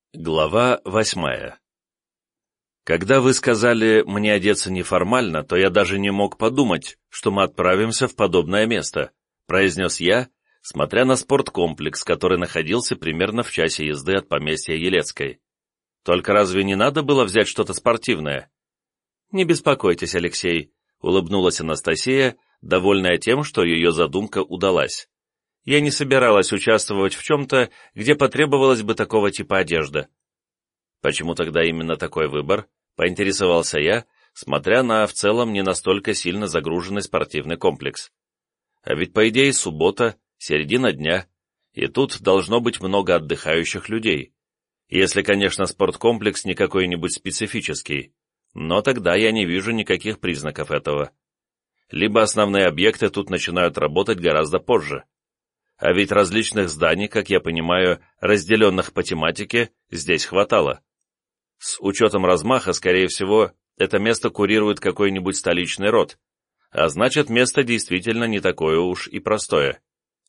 Глава 8. Когда вы сказали мне одеться неформально, то я даже не мог подумать, что мы отправимся в подобное место, произнес я, смотря на спорткомплекс, который находился примерно в часе езды от поместья Елецкой. Только разве не надо было взять что-то спортивное? Не беспокойтесь, Алексей, улыбнулась Анастасия, довольная тем, что ее задумка удалась. Я не собиралась участвовать в чем-то, где потребовалось бы такого типа одежда. Почему тогда именно такой выбор? Поинтересовался я, смотря на в целом не настолько сильно загруженный спортивный комплекс. А ведь по идее суббота, середина дня, и тут должно быть много отдыхающих людей. Если, конечно, спорткомплекс не какой-нибудь специфический, но тогда я не вижу никаких признаков этого. Либо основные объекты тут начинают работать гораздо позже. А ведь различных зданий, как я понимаю, разделенных по тематике, здесь хватало. С учетом размаха, скорее всего, это место курирует какой-нибудь столичный род, а значит, место действительно не такое уж и простое.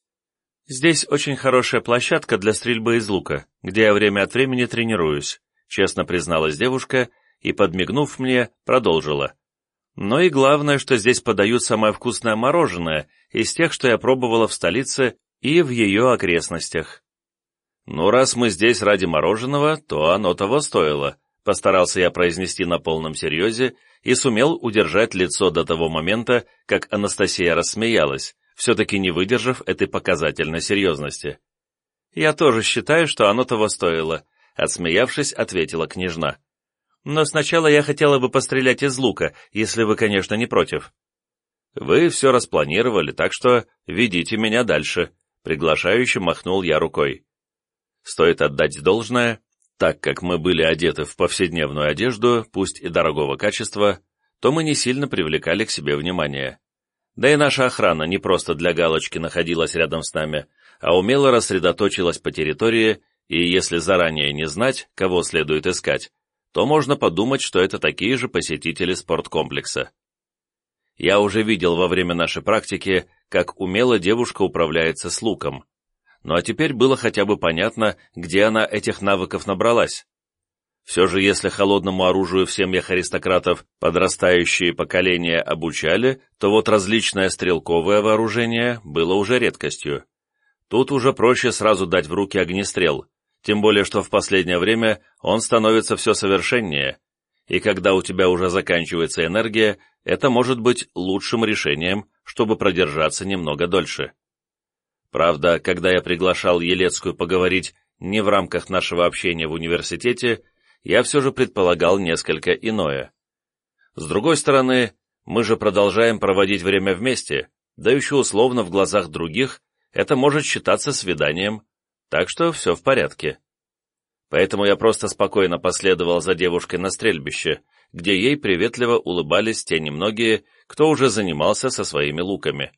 Здесь очень хорошая площадка для стрельбы из лука, где я время от времени тренируюсь, честно призналась девушка и, подмигнув мне, продолжила. Но и главное, что здесь подают самое вкусное мороженое из тех, что я пробовала в столице и в ее окрестностях. «Ну, раз мы здесь ради мороженого, то оно того стоило», постарался я произнести на полном серьезе и сумел удержать лицо до того момента, как Анастасия рассмеялась, все-таки не выдержав этой показательной серьезности. «Я тоже считаю, что оно того стоило», отсмеявшись, ответила княжна. «Но сначала я хотела бы пострелять из лука, если вы, конечно, не против». «Вы все распланировали, так что ведите меня дальше», приглашающе махнул я рукой. Стоит отдать должное, так как мы были одеты в повседневную одежду, пусть и дорогого качества, то мы не сильно привлекали к себе внимание. Да и наша охрана не просто для галочки находилась рядом с нами, а умело рассредоточилась по территории, и если заранее не знать, кого следует искать, то можно подумать, что это такие же посетители спорткомплекса. Я уже видел во время нашей практики, как умело девушка управляется с луком. Ну а теперь было хотя бы понятно, где она этих навыков набралась. Все же, если холодному оружию в семьях аристократов подрастающие поколения обучали, то вот различное стрелковое вооружение было уже редкостью. Тут уже проще сразу дать в руки огнестрел, тем более что в последнее время он становится все совершеннее, и когда у тебя уже заканчивается энергия, это может быть лучшим решением, чтобы продержаться немного дольше. Правда, когда я приглашал Елецкую поговорить не в рамках нашего общения в университете, я все же предполагал несколько иное. С другой стороны, мы же продолжаем проводить время вместе, да еще условно в глазах других это может считаться свиданием, так что все в порядке. Поэтому я просто спокойно последовал за девушкой на стрельбище, где ей приветливо улыбались те немногие, кто уже занимался со своими луками.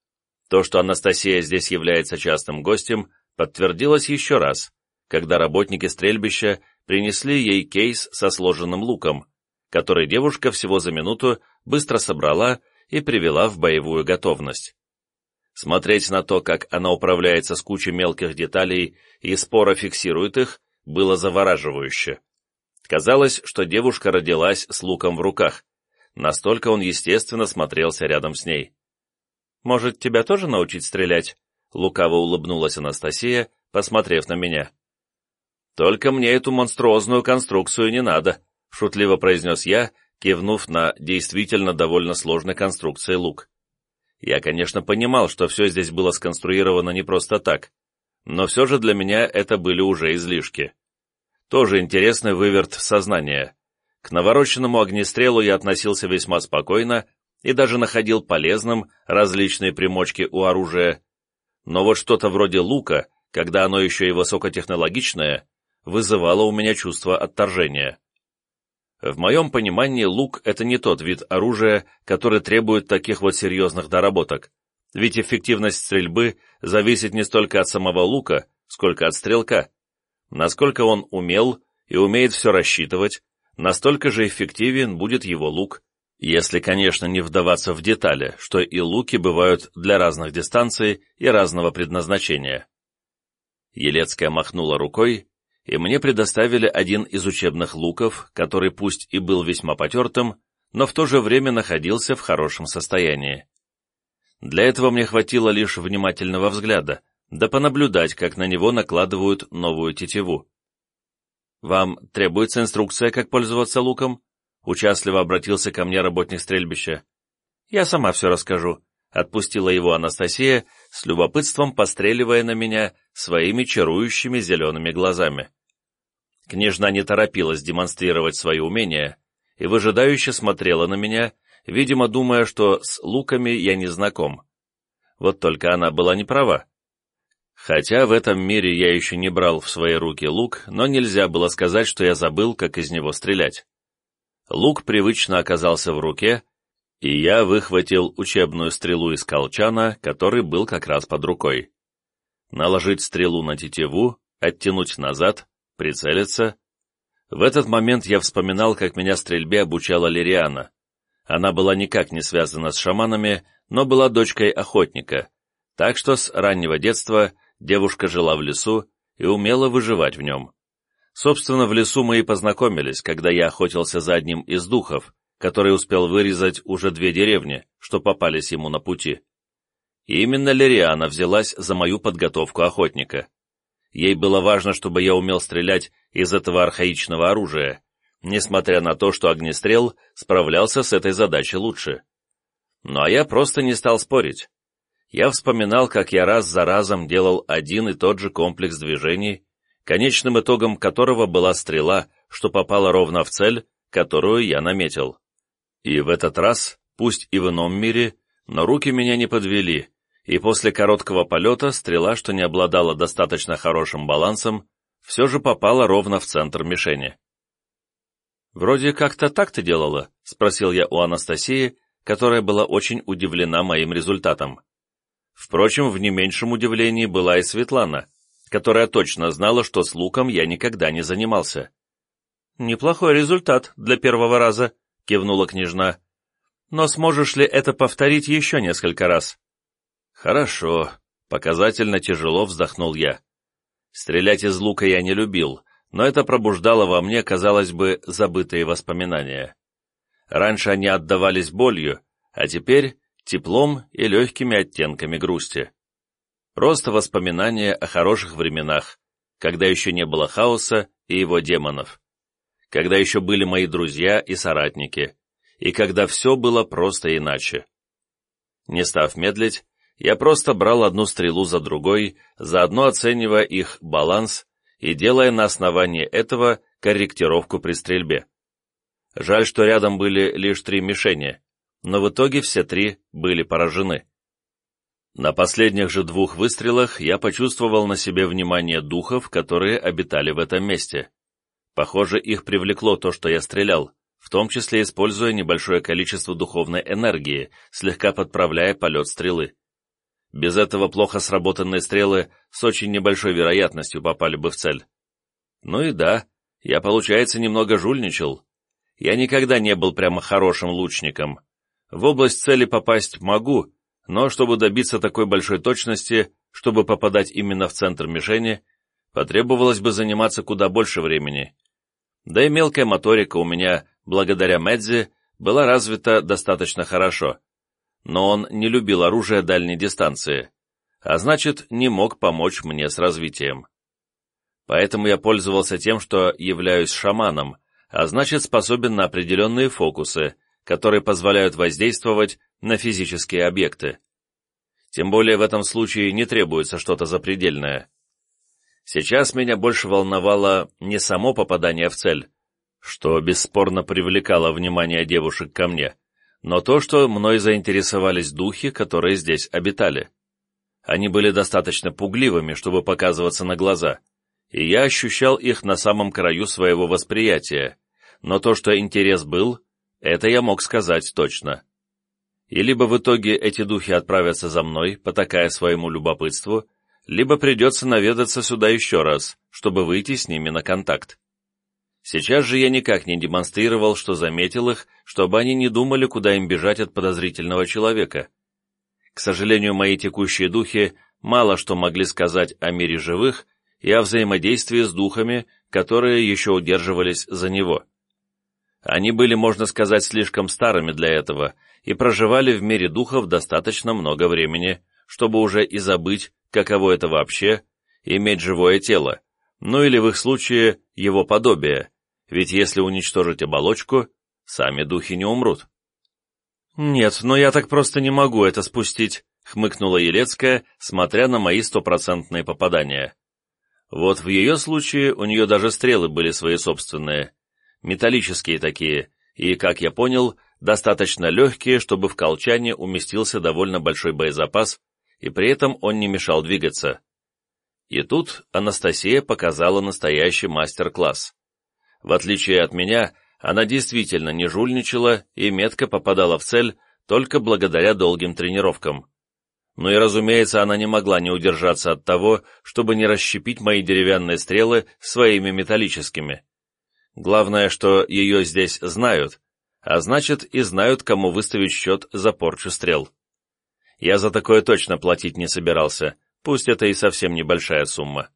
То, что Анастасия здесь является частым гостем, подтвердилось еще раз, когда работники стрельбища принесли ей кейс со сложенным луком, который девушка всего за минуту быстро собрала и привела в боевую готовность. Смотреть на то, как она управляется с кучей мелких деталей и споро фиксирует их, было завораживающе. Казалось, что девушка родилась с луком в руках, настолько он естественно смотрелся рядом с ней. «Может, тебя тоже научить стрелять?» — лукаво улыбнулась Анастасия, посмотрев на меня. «Только мне эту монструозную конструкцию не надо», — шутливо произнес я, кивнув на действительно довольно сложной конструкции лук. Я, конечно, понимал, что все здесь было сконструировано не просто так, но все же для меня это были уже излишки. Тоже интересный выверт сознания. К навороченному огнестрелу я относился весьма спокойно и даже находил полезным различные примочки у оружия. Но вот что-то вроде лука, когда оно еще и высокотехнологичное, вызывало у меня чувство отторжения. В моем понимании лук — это не тот вид оружия, который требует таких вот серьезных доработок, ведь эффективность стрельбы зависит не столько от самого лука, сколько от стрелка. Насколько он умел и умеет все рассчитывать, настолько же эффективен будет его лук, если, конечно, не вдаваться в детали, что и луки бывают для разных дистанций и разного предназначения. Елецкая махнула рукой, и мне предоставили один из учебных луков, который пусть и был весьма потертым, но в то же время находился в хорошем состоянии. Для этого мне хватило лишь внимательного взгляда, да понаблюдать, как на него накладывают новую тетиву. «Вам требуется инструкция, как пользоваться луком?» — участливо обратился ко мне работник стрельбища. «Я сама все расскажу», — отпустила его Анастасия, с любопытством постреливая на меня своими чарующими зелеными глазами. Княжна не торопилась демонстрировать свои умения и выжидающе смотрела на меня, видимо, думая, что с луками я не знаком. Вот только она была не права. Хотя в этом мире я еще не брал в свои руки лук, но нельзя было сказать, что я забыл, как из него стрелять. Лук привычно оказался в руке, и я выхватил учебную стрелу из колчана, который был как раз под рукой. Наложить стрелу на тетиву, оттянуть назад, прицелиться. В этот момент я вспоминал, как меня стрельбе обучала Лириана. Она была никак не связана с шаманами, но была дочкой охотника, так что с раннего детства девушка жила в лесу и умела выживать в нем. Собственно, в лесу мы и познакомились, когда я охотился за одним из духов, который успел вырезать уже 2 деревни, что попались ему на пути. И именно Лириана взялась за мою подготовку охотника. Ей было важно, чтобы я умел стрелять из этого архаичного оружия, несмотря на то, что огнестрел справлялся с этой задачей лучше. Ну а я просто не стал спорить. Я вспоминал, как я раз за разом делал один и тот же комплекс движений, конечным итогом которого была стрела, что попала ровно в цель, которую я наметил. И в этот раз, пусть и в ином мире, но руки меня не подвели, и после короткого полета стрела, что не обладала достаточно хорошим балансом, все же попала ровно в центр мишени. «Вроде как-то так ты делала?» — спросил я у Анастасии, которая была очень удивлена моим результатом. Впрочем, в не меньшем удивлении была и Светлана, которая точно знала, что с луком я никогда не занимался. «Неплохой результат для первого раза», — кивнула княжна. «Но сможешь ли это повторить еще несколько раз?» «Хорошо», — показательно тяжело вздохнул я. Стрелять из лука я не любил, но это пробуждало во мне, казалось бы, забытые воспоминания. Раньше они отдавались болью, а теперь теплом и легкими оттенками грусти. Просто воспоминания о хороших временах, когда еще не было хаоса и его демонов, когда еще были мои друзья и соратники, и когда все было просто иначе. Не став медлить, я просто брал одну стрелу за другой, заодно оценивая их баланс и делая на основании этого корректировку при стрельбе. Жаль, что рядом были лишь 3 мишени, но в итоге все 3 были поражены. На последних же 2 выстрелах я почувствовал на себе внимание духов, которые обитали в этом месте. Похоже, их привлекло то, что я стрелял, в том числе используя небольшое количество духовной энергии, слегка подправляя полет стрелы. Без этого плохо сработанные стрелы с очень небольшой вероятностью попали бы в цель. Ну и да, я, получается, немного жульничал. Я никогда не был прямо хорошим лучником. В область цели попасть могу, но чтобы добиться такой большой точности, чтобы попадать именно в центр мишени, потребовалось бы заниматься куда больше времени. Да и мелкая моторика у меня, благодаря Мэдзи, была развита достаточно хорошо. Но он не любил оружие дальней дистанции, а значит, не мог помочь мне с развитием. Поэтому я пользовался тем, что являюсь шаманом, а значит, способен на определенные фокусы, которые позволяют воздействовать на физические объекты. Тем более в этом случае не требуется что-то запредельное. Сейчас меня больше волновало не само попадание в цель, что бесспорно привлекало внимание девушек ко мне, но то, что мной заинтересовались духи, которые здесь обитали. Они были достаточно пугливыми, чтобы показываться на глаза, и я ощущал их на самом краю своего восприятия, но то, что интерес был, это я мог сказать точно. И либо в итоге эти духи отправятся за мной, потакая своему любопытству, либо придется наведаться сюда еще раз, чтобы выйти с ними на контакт. Сейчас же я никак не демонстрировал, что заметил их, чтобы они не думали, куда им бежать от подозрительного человека. К сожалению, мои текущие духи мало что могли сказать о мире живых и о взаимодействии с духами, которые еще удерживались за него. Они были, можно сказать, слишком старыми для этого и проживали в мире духов достаточно много времени, чтобы уже и забыть, каково это вообще, иметь живое тело, ну или в их случае его подобие, ведь если уничтожить оболочку, сами духи не умрут. «Нет, но я так просто не могу это спустить», — хмыкнула Елецкая, смотря на мои стопроцентные попадания. Вот в ее случае у нее даже стрелы были свои собственные, металлические такие, и, как я понял, достаточно легкие, чтобы в колчане уместился довольно большой боезапас, и при этом он не мешал двигаться. И тут Анастасия показала настоящий мастер-класс. В отличие от меня, она действительно не жульничала и метко попадала в цель только благодаря долгим тренировкам. Ну и, разумеется, она не могла не удержаться от того, чтобы не расщепить мои деревянные стрелы своими металлическими. Главное, что ее здесь знают, а значит и знают, кому выставить счет за порчу стрел. Я за такое точно платить не собирался, пусть это и совсем небольшая сумма.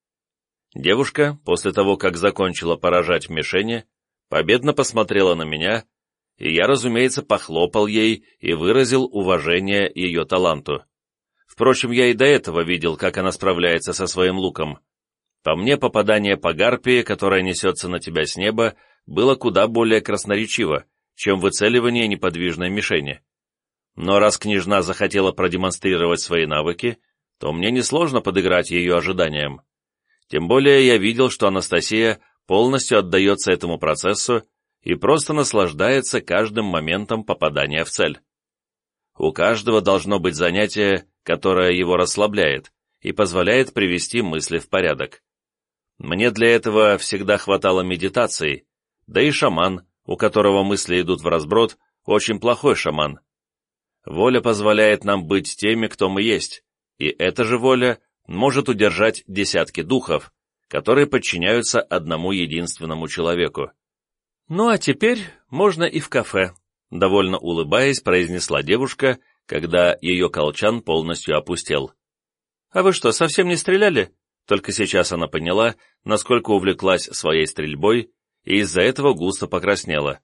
Девушка, после того, как закончила поражать в мишени, победно посмотрела на меня, и я, разумеется, похлопал ей и выразил уважение ее таланту. Впрочем, я и до этого видел, как она справляется со своим луком. По мне, попадание по гарпии, которая несется на тебя с неба, было куда более красноречиво, чем выцеливание неподвижной мишени. Но раз княжна захотела продемонстрировать свои навыки, то мне несложно подыграть ее ожиданиям. Тем более я видел, что Анастасия полностью отдается этому процессу и просто наслаждается каждым моментом попадания в цель. У каждого должно быть занятие, которое его расслабляет и позволяет привести мысли в порядок. Мне для этого всегда хватало медитаций, да и шаман, у которого мысли идут вразброд, очень плохой шаман. Воля позволяет нам быть теми, кто мы есть, и эта же воля может удержать десятки духов, которые подчиняются одному единственному человеку. «Ну а теперь можно и в кафе», — довольно улыбаясь, произнесла девушка, когда ее колчан полностью опустел. «А вы что, совсем не стреляли?» Только сейчас она поняла, насколько увлеклась своей стрельбой, и из-за этого густо покраснела.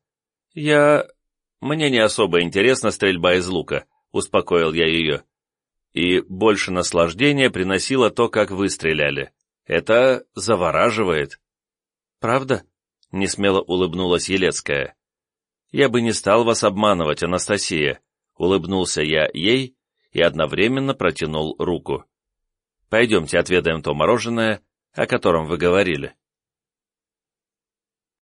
«Мне не особо интересна стрельба из лука», — успокоил я ее. «И больше наслаждения приносило то, как вы стреляли. Это завораживает». «Правда?» — несмело улыбнулась Елецкая. «Я бы не стал вас обманывать, Анастасия», — улыбнулся я ей и одновременно протянул руку. «Пойдемте отведаем то мороженое, о котором вы говорили».